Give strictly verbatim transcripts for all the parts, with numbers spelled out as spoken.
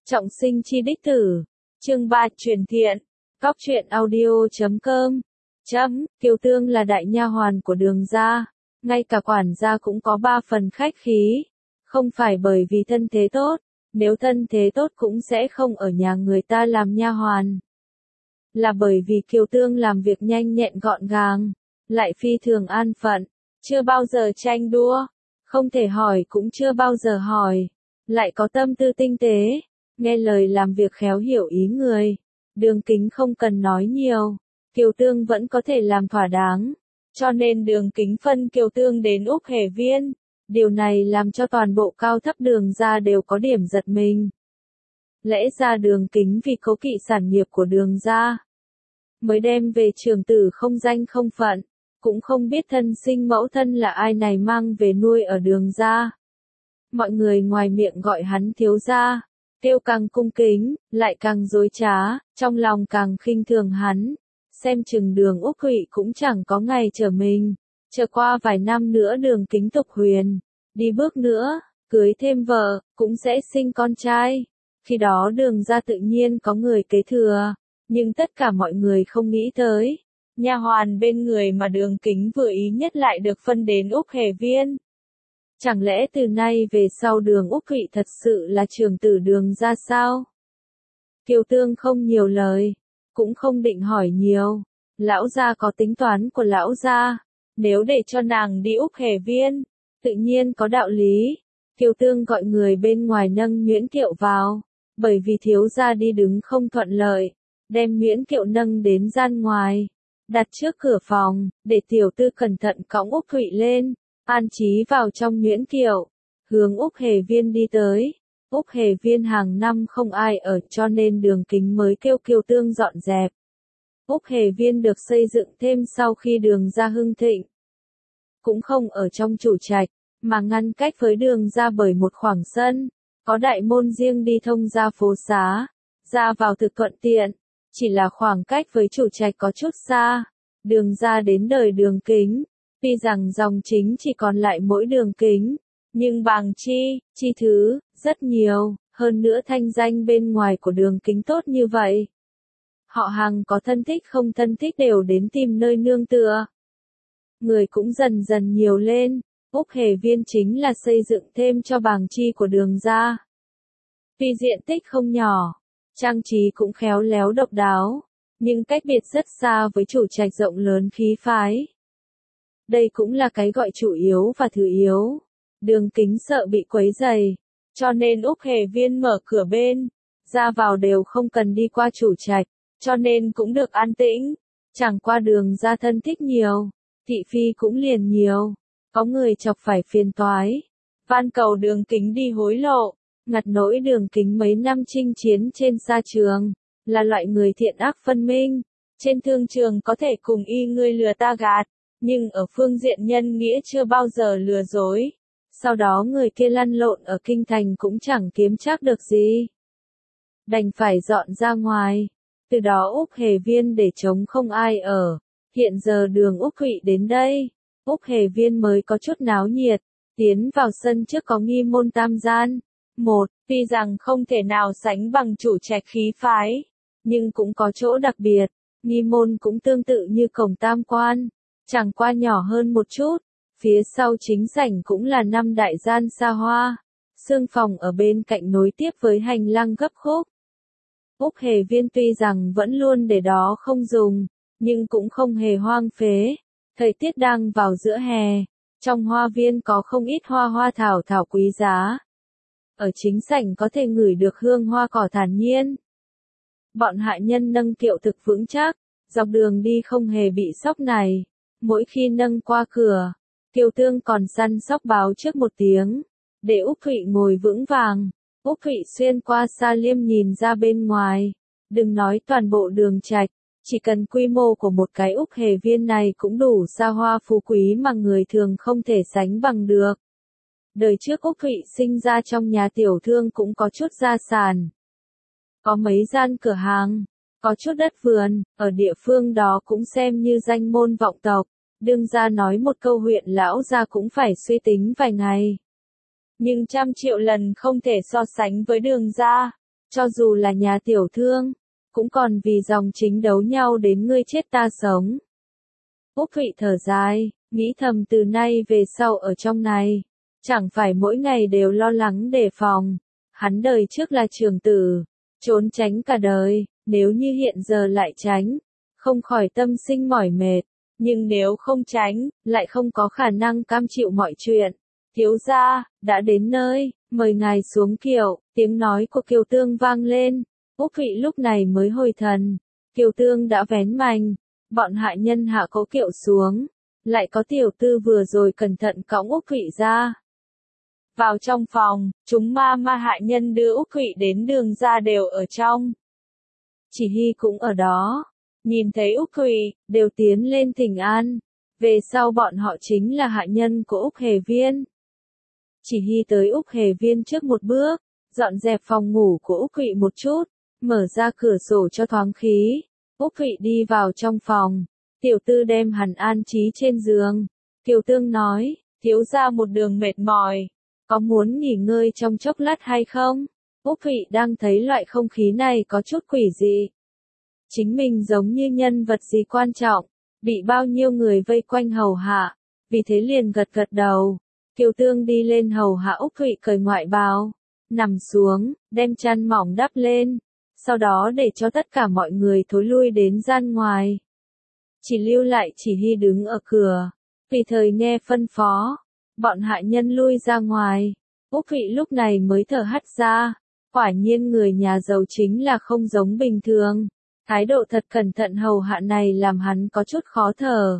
Trọng sinh chi đích tử. Chương ba truyền thiện. Cóc truyện audio chấm com. Chấm, Kiều Tương là đại nha hoàn của Đường gia, ngay cả quản gia cũng có ba phần khách khí. Không phải bởi vì thân thế tốt, nếu thân thế tốt cũng sẽ không ở nhà người ta làm nha hoàn. Là bởi vì Kiều Tương làm việc nhanh nhẹn gọn gàng, lại phi thường an phận, chưa bao giờ tranh đua, không thể hỏi cũng chưa bao giờ hỏi, lại có tâm tư tinh tế, nghe lời làm việc khéo hiểu ý người. Đường Kính không cần nói nhiều, Kiều Tương vẫn có thể làm thỏa đáng, cho nên Đường Kính phân Kiều Tương đến Úc Hề Viên. Điều này làm cho toàn bộ cao thấp Đường gia đều có điểm giật mình. Lẽ ra Đường Kính vì cố kỵ sản nghiệp của Đường gia, mới đem về trưởng tử không danh không phận, cũng không biết thân sinh mẫu thân là ai này mang về nuôi ở Đường gia. Mọi người ngoài miệng gọi hắn thiếu gia, kêu càng cung kính, lại càng dối trá, trong lòng càng khinh thường hắn. Xem chừng Đường Úc Hụy cũng chẳng có ngày trở mình, chờ qua vài năm nữa Đường Kính tục huyền, đi bước nữa, cưới thêm vợ, cũng sẽ sinh con trai. Khi đó Đường gia tự nhiên có người kế thừa, nhưng tất cả mọi người không nghĩ tới, nha hoàn bên người mà Đường Kính vừa ý nhất lại được phân đến Úc Hề Viên. Chẳng lẽ từ nay về sau Đường Úc Hụy thật sự là trưởng tử Đường gia sao? Kiều Tương không nhiều lời, cũng không định hỏi nhiều. Lão gia có tính toán của lão gia, nếu để cho nàng đi Úc Hề Viên, tự nhiên có đạo lý. Kiều Tương gọi người bên ngoài nâng nhuyễn kiệu vào, bởi vì thiếu gia đi đứng không thuận lợi, đem nhuyễn kiệu nâng đến gian ngoài, đặt trước cửa phòng, để tiểu tư cẩn thận cõng Úc Hụy lên, an trí vào trong nhuyễn kiệu, hướng Úc Hề Viên đi tới. Úc Hề Viên hàng năm không ai ở cho nên Đường Kính mới kêu Kiều Tương dọn dẹp. Úc Hề Viên được xây dựng thêm sau khi Đường gia hưng thịnh. Cũng không ở trong chủ trạch, mà ngăn cách với Đường gia bởi một khoảng sân, có đại môn riêng đi thông ra phố xá, ra vào thực thuận tiện, chỉ là khoảng cách với chủ trạch có chút xa. Đường gia đến đời Đường Kính, tuy rằng dòng chính chỉ còn lại mỗi Đường Kính, nhưng bàng chi, chi thứ, rất nhiều, hơn nữa thanh danh bên ngoài của Đường Kính tốt như vậy. Họ hàng có thân thích không thân thích đều đến tìm nơi nương tựa. Người cũng dần dần nhiều lên, Úc Hề Viên chính là xây dựng thêm cho bàng chi của Đường gia. Tuy diện tích không nhỏ, trang trí cũng khéo léo độc đáo, nhưng cách biệt rất xa với chủ trạch rộng lớn khí phái. Đây cũng là cái gọi chủ yếu và thứ yếu. Đường Kính sợ bị quấy rầy, cho nên Úc Hề Viên mở cửa bên, ra vào đều không cần đi qua chủ trạch, cho nên cũng được an tĩnh. Chẳng qua Đường gia thân thích nhiều, thị phi cũng liền nhiều, có người chọc phải phiền toái, van cầu Đường Kính đi hối lộ. Ngặt nỗi Đường Kính mấy năm chinh chiến trên sa trường, là loại người thiện ác phân minh, trên thương trường có thể cùng y ngươi lừa ta gạt, nhưng ở phương diện nhân nghĩa chưa bao giờ lừa dối. Sau đó người kia lăn lộn ở kinh thành cũng chẳng kiếm chắc được gì, đành phải dọn ra ngoài. Từ đó Úc Hề Viên để trống không ai ở. Hiện giờ Đường Úc Hụy đến đây, Úc Hề Viên mới có chút náo nhiệt. Tiến vào sân trước có nghi môn tam gian. Một, tuy rằng không thể nào sánh bằng chủ trạch khí phái, nhưng cũng có chỗ đặc biệt. Nghi môn cũng tương tự như cổng tam quan, chẳng qua nhỏ hơn một chút. Phía sau chính sảnh cũng là năm đại gian xa hoa, xương phòng ở bên cạnh nối tiếp với hành lang gấp khúc. Úc Hề Viên tuy rằng vẫn luôn để đó không dùng, nhưng cũng không hề hoang phế. Thời tiết đang vào giữa hè, trong hoa viên có không ít hoa hoa thảo thảo quý giá. Ở chính sảnh có thể ngửi được hương hoa cỏ thản nhiên. Bọn hạ nhân nâng kiệu thực vững chắc, dọc đường đi không hề bị sóc này. Mỗi khi nâng qua cửa, Kiều Tương còn săn sóc báo trước một tiếng, để Úc Hụy ngồi vững vàng. Úc Hụy xuyên qua sa liêm nhìn ra bên ngoài, đừng nói toàn bộ Đường trạch, chỉ cần quy mô của một cái Úc Hề Viên này cũng đủ xa hoa phú quý mà người thường không thể sánh bằng được. Đời trước Úc Hụy sinh ra trong nhà tiểu thương cũng có chút gia sản, có mấy gian cửa hàng, có chút đất vườn, ở địa phương đó cũng xem như danh môn vọng tộc. Đương gia nói một câu huyện lão gia cũng phải suy tính vài ngày. Nhưng trăm triệu lần không thể so sánh với Đường gia. cho dù là nhà tiểu thương, cũng còn vì dòng chính đấu nhau đến ngươi chết ta sống. Úc Thụy thở dài, nghĩ thầm từ nay về sau ở trong này, chẳng phải mỗi ngày đều lo lắng đề phòng. Hắn đời trước là trường tử, trốn tránh cả đời, nếu như hiện giờ lại tránh, không khỏi tâm sinh mỏi mệt, nhưng nếu không tránh, lại không có khả năng cam chịu mọi chuyện. Thiếu gia, đã đến nơi, mời ngài xuống kiệu, tiếng nói của Kiều Tương vang lên. Úc Thụy lúc này mới hồi thần, Kiều Tương đã vén mành, bọn hạ nhân hạ cố kiệu xuống, lại có tiểu tư vừa rồi cẩn thận cõng Úc Thụy ra. Vào trong phòng, chúng ma ma hạ nhân đưa Úc Thụy đến đường ra đều ở trong. Chỉ Hy cũng ở đó, nhìn thấy Úc Thụy, đều tiến lên thỉnh an, về sau bọn họ chính là hạ nhân của Úc Hề Viên. Chỉ Hy tới Úc Hề Viên trước một bước, dọn dẹp phòng ngủ của Úc Thụy một chút, mở ra cửa sổ cho thoáng khí. Úc Thụy đi vào trong phòng, tiểu tư đem hắn an trí trên giường. Kiều Tương nói, thiếu gia một đường mệt mỏi, có muốn nghỉ ngơi trong chốc lát hay không? Úc Thụy đang thấy loại không khí này có chút quỷ dị. Chính mình giống như nhân vật gì quan trọng, bị bao nhiêu người vây quanh hầu hạ, vì thế liền gật gật đầu. Kiều Tương đi lên hầu hạ Úc Thụy cởi ngoại bào, nằm xuống, đem chăn mỏng đắp lên, sau đó để cho tất cả mọi người thối lui đến gian ngoài. Chỉ lưu lại Chỉ Hy đứng ở cửa, vì thời nghe phân phó, bọn hạ nhân lui ra ngoài. Úc Thụy lúc này mới thở hắt ra, quả nhiên người nhà giàu chính là không giống bình thường. Thái độ thật cẩn thận hầu hạ này làm hắn có chút khó thở.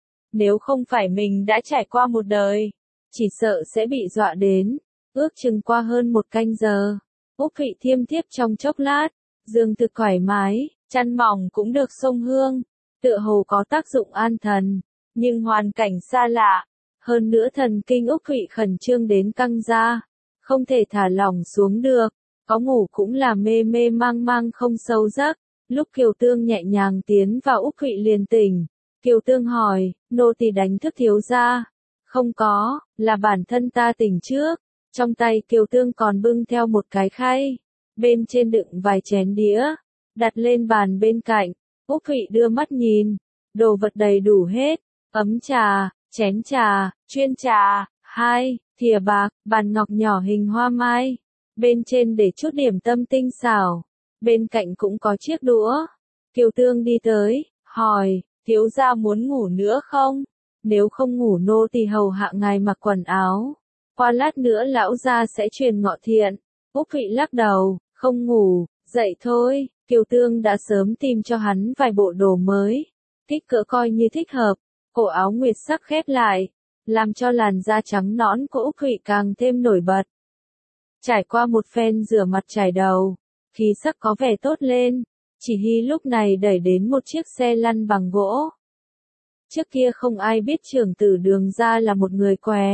Nếu không phải mình đã trải qua một đời, chỉ sợ sẽ bị dọa đến. Ước chừng qua hơn một canh giờ, Úc Thụy thiêm thiếp trong chốc lát, giường thực thoải mái, chăn mỏng cũng được xông hương, tựa hồ có tác dụng an thần, nhưng hoàn cảnh xa lạ, hơn nữa thần kinh Úc Thụy khẩn trương đến căng ra, không thể thả lỏng xuống được, có ngủ cũng là mê mê mang mang không sâu giấc. Lúc Kiều Tương nhẹ nhàng tiến vào Úc Thụy liền tỉnh. Kiều Tương hỏi, nô tỳ đánh thức thiếu gia? Không có, là bản thân ta tỉnh trước. Trong tay Kiều Tương còn bưng theo một cái khay, bên trên đựng vài chén đĩa, đặt lên bàn bên cạnh. Úc Thụy đưa mắt nhìn, đồ vật đầy đủ hết, ấm trà, chén trà, chuyên trà, hai, thìa bạc, bàn ngọc nhỏ hình hoa mai, bên trên để chút điểm tâm tinh xảo. Bên cạnh cũng có chiếc đũa. Kiều Tương đi tới, hỏi, thiếu gia muốn ngủ nữa không? Nếu không ngủ nô tỳ hầu hạ ngài mặc quần áo. Qua lát nữa lão gia sẽ truyền ngọ thiện. Úc Thụy lắc đầu, không ngủ, dậy thôi. Kiều Tương đã sớm tìm cho hắn vài bộ đồ mới, kích cỡ coi như thích hợp. Cổ áo nguyệt sắc khép lại, làm cho làn da trắng nõn của Úc Thụy càng thêm nổi bật. Trải qua một phen rửa mặt chải đầu, khí sắc có vẻ tốt lên. Chỉ Hy lúc này đẩy đến một chiếc xe lăn bằng gỗ. Trước kia không ai biết trưởng tử Đường gia là một người què,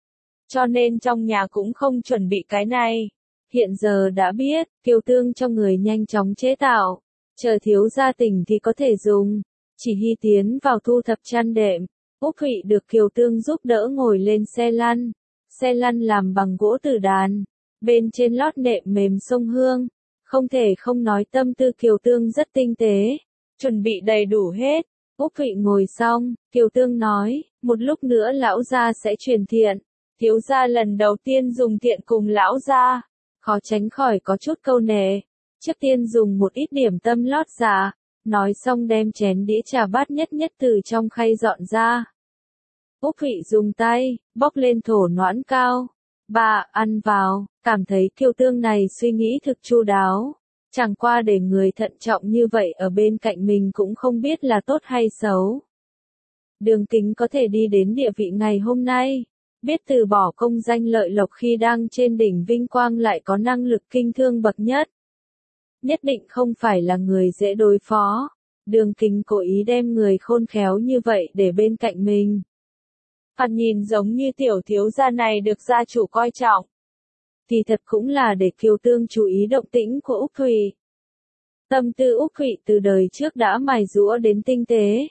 cho nên trong nhà cũng không chuẩn bị cái này. Hiện giờ đã biết, Kiều Tương cho người nhanh chóng chế tạo, chờ thiếu gia tỉnh thì có thể dùng. Chỉ Hy tiến vào thu thập chăn đệm, Úc Thụy được Kiều Tương giúp đỡ ngồi lên xe lăn. Xe lăn làm bằng gỗ tử đàn, bên trên lót nệm mềm sông hương. Không thể không nói tâm tư Kiều Tương rất tinh tế, chuẩn bị đầy đủ hết. Úc Thụy ngồi xong, Kiều Tương nói, một lúc nữa lão gia sẽ truyền thiện. Thiếu gia lần đầu tiên dùng thiện cùng lão gia, khó tránh khỏi có chút câu nệ. Trước tiên dùng một ít điểm tâm lót dạ, nói xong đem chén đĩa trà bát nhất nhất từ trong khay dọn ra. Úc Thụy dùng tay, bóc lên thổ noãn cao. Bà, ăn vào, cảm thấy Kiều Tương này suy nghĩ thực chu đáo. Chẳng qua để người thận trọng như vậy ở bên cạnh mình cũng không biết là tốt hay xấu. Đường Kính có thể đi đến địa vị ngày hôm nay, biết từ bỏ công danh lợi lộc khi đang trên đỉnh vinh quang lại có năng lực kinh thương bậc nhất. Nhất định không phải là người dễ đối phó. Đường Kính cố ý đem người khôn khéo như vậy để bên cạnh mình. Thoạt nhìn giống như tiểu thiếu gia này được gia chủ coi trọng. Thì thật cũng là để Kiều Tương chú ý động tĩnh của Úc Thụy. Tâm tư Úc Thụy từ đời trước đã mài giũa đến tinh tế.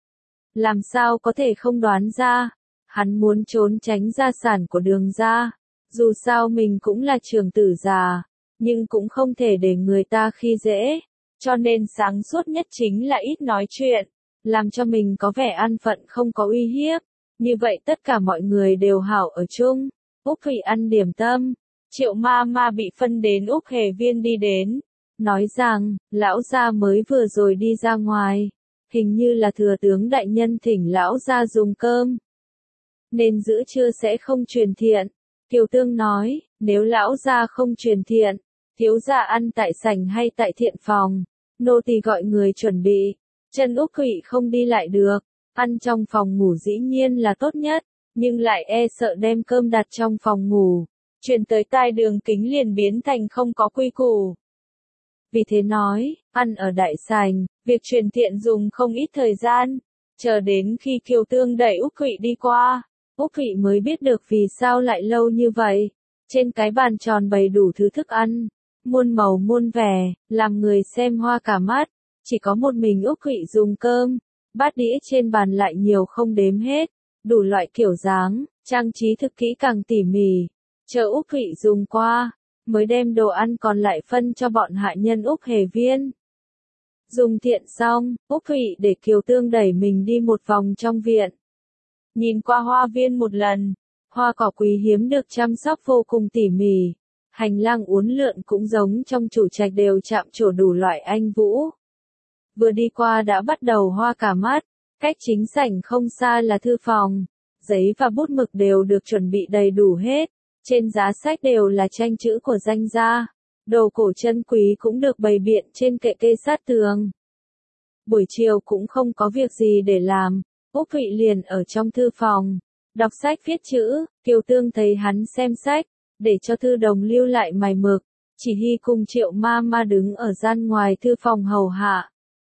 Làm sao có thể không đoán ra, hắn muốn trốn tránh gia sản của Đường gia. Dù sao mình cũng là trưởng tử già, nhưng cũng không thể để người ta khi dễ. Cho nên sáng suốt nhất chính là ít nói chuyện, làm cho mình có vẻ an phận không có uy hiếp. Như vậy tất cả mọi người đều hảo ở chung. Úc Thụy ăn điểm tâm. Triệu ma ma bị phân đến Úc Hề Viên đi đến. Nói rằng, lão gia mới vừa rồi đi ra ngoài. Hình như là thừa tướng đại nhân thỉnh lão gia dùng cơm. Nên giữa trưa sẽ không truyền thiện. Kiều Tương nói, nếu lão gia không truyền thiện, thiếu gia ăn tại sảnh hay tại thiện phòng. Nô tỳ gọi người chuẩn bị. Chân Úc Thụy không đi lại được. Ăn trong phòng ngủ dĩ nhiên là tốt nhất, nhưng lại e sợ đem cơm đặt trong phòng ngủ. Truyền tới tai Đường Kính liền biến thành không có quy củ. Vì thế nói, ăn ở đại sảnh, việc truyền thiện dùng không ít thời gian. Chờ đến khi Kiều Tương đẩy Úc Thụy đi qua, Úc Thụy mới biết được vì sao lại lâu như vậy. Trên cái bàn tròn bày đủ thứ thức ăn, muôn màu muôn vẻ, làm người xem hoa cả mắt. Chỉ có một mình Úc Thụy dùng cơm, bát đĩa trên bàn lại nhiều không đếm hết, đủ loại kiểu dáng, trang trí thực kỹ càng tỉ mỉ. Chờ Úc Thụy dùng qua, mới đem đồ ăn còn lại phân cho bọn hạ nhân Úc Hề Viên. Dùng thiện xong, Úc Thụy để Kiều Tương đẩy mình đi một vòng trong viện. Nhìn qua hoa viên một lần, hoa cỏ quý hiếm được chăm sóc vô cùng tỉ mỉ. Hành lang uốn lượn cũng giống trong chủ trạch đều chạm trổ đủ loại anh vũ. Vừa đi qua đã bắt đầu hoa cả mắt, cách chính sảnh không xa là thư phòng. Giấy và bút mực đều được chuẩn bị đầy đủ hết. Trên giá sách đều là tranh chữ của danh gia. Đồ cổ chân quý cũng được bày biện trên kệ kê sát tường. Buổi chiều cũng không có việc gì để làm, Úc Thụy liền ở trong thư phòng, đọc sách viết chữ. Kiều Tương thấy hắn xem sách, để cho thư đồng lưu lại mài mực. Chỉ Hy cùng Triệu ma ma đứng ở gian ngoài thư phòng hầu hạ.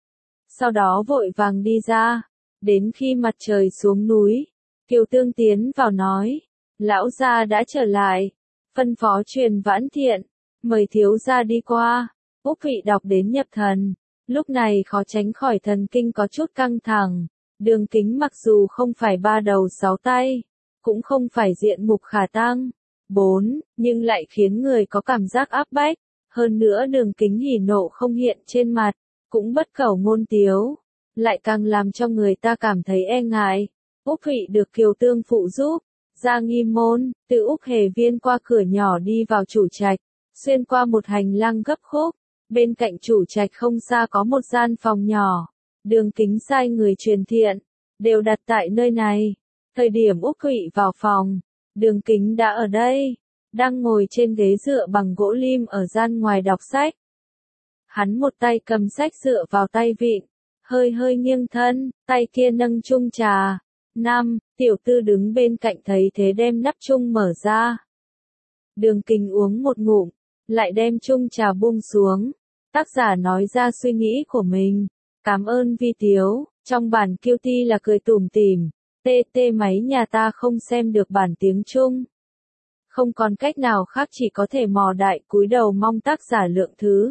Sau đó vội vàng đi ra, đến khi mặt trời xuống núi, Kiều Tương tiến vào nói, lão gia đã trở lại, phân phó truyền Vãn Thiện, mời thiếu gia đi qua. Úc Thụy đọc đến nhập thần, lúc này khó tránh khỏi thần kinh có chút căng thẳng. Đường Kính mặc dù không phải ba đầu sáu tay, cũng không phải diện mục khả tăng, bốn, nhưng lại khiến người có cảm giác áp bách. Hơn nữa Đường Kính hỉ nộ không hiện trên mặt, cũng bất khẩu ngôn tiếu, lại càng làm cho người ta cảm thấy e ngại. Úc Thụy được Kiều Tương phụ giúp, ra nghi môn, từ Úc Hề Viên qua cửa nhỏ đi vào chủ trạch, xuyên qua một hành lang gấp khúc. Bên cạnh chủ trạch không xa có một gian phòng nhỏ. Đường Kính sai người truyền thiện, đều đặt tại nơi này. Thời điểm Úc Thụy vào phòng, Đường Kính đã ở đây, đang ngồi trên ghế dựa bằng gỗ lim ở gian ngoài đọc sách. Hắn một tay cầm sách dựa vào tay vịn, hơi hơi nghiêng thân, tay kia nâng chung trà. Năm, tiểu tư đứng bên cạnh thấy thế đem nắp chung mở ra. Đường Kính uống một ngụm, lại đem chung trà buông xuống. Tác giả nói ra suy nghĩ của mình. Cảm ơn Vi Tiếu, trong bản Kiêu Ti là cười tủm tỉm. Tê tê máy nhà ta không xem được bản tiếng Trung. Không còn cách nào khác chỉ có thể mò đại cúi đầu mong tác giả lượng thứ.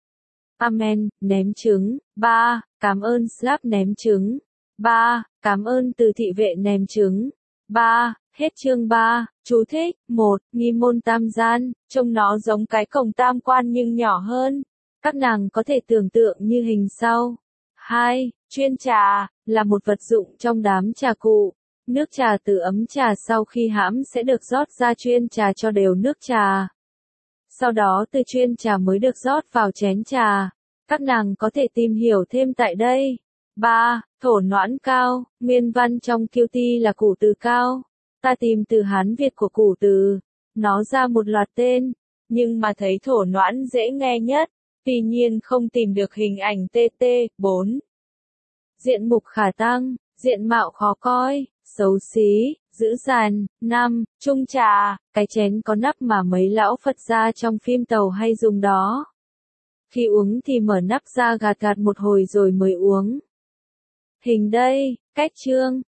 Amen, ném trứng. ba. Cảm ơn Slap ném trứng. ba. Cảm ơn từ thị vệ ném trứng. ba. Hết chương ba. Chú thích. một. Nghi môn tam gian, trông nó giống cái cổng tam quan nhưng nhỏ hơn. Các nàng có thể tưởng tượng như hình sau. hai. Chuyên trà, là một vật dụng trong đám trà cụ. Nước trà từ ấm trà sau khi hãm sẽ được rót ra chuyên trà cho đều nước trà. Sau đó từ chuyên trà mới được rót vào chén trà. Các nàng có thể tìm hiểu thêm tại đây. ba. Thổ noãn cao, nguyên văn trong Kiêu Ti là củ từ cao. Ta tìm từ Hán Việt của củ từ, nó ra một loạt tên, nhưng mà thấy thổ noãn dễ nghe nhất, tuy nhiên không tìm được hình ảnh tê tê. bốn. Diện mục khả tăng, diện mạo khó coi, xấu xí, dữ dằn. năm. Chung trà, cái chén có nắp mà mấy lão Phật gia trong phim tàu hay dùng đó. Khi uống thì mở nắp ra gạt gạt một hồi rồi mới uống. Hình đây, cách chương.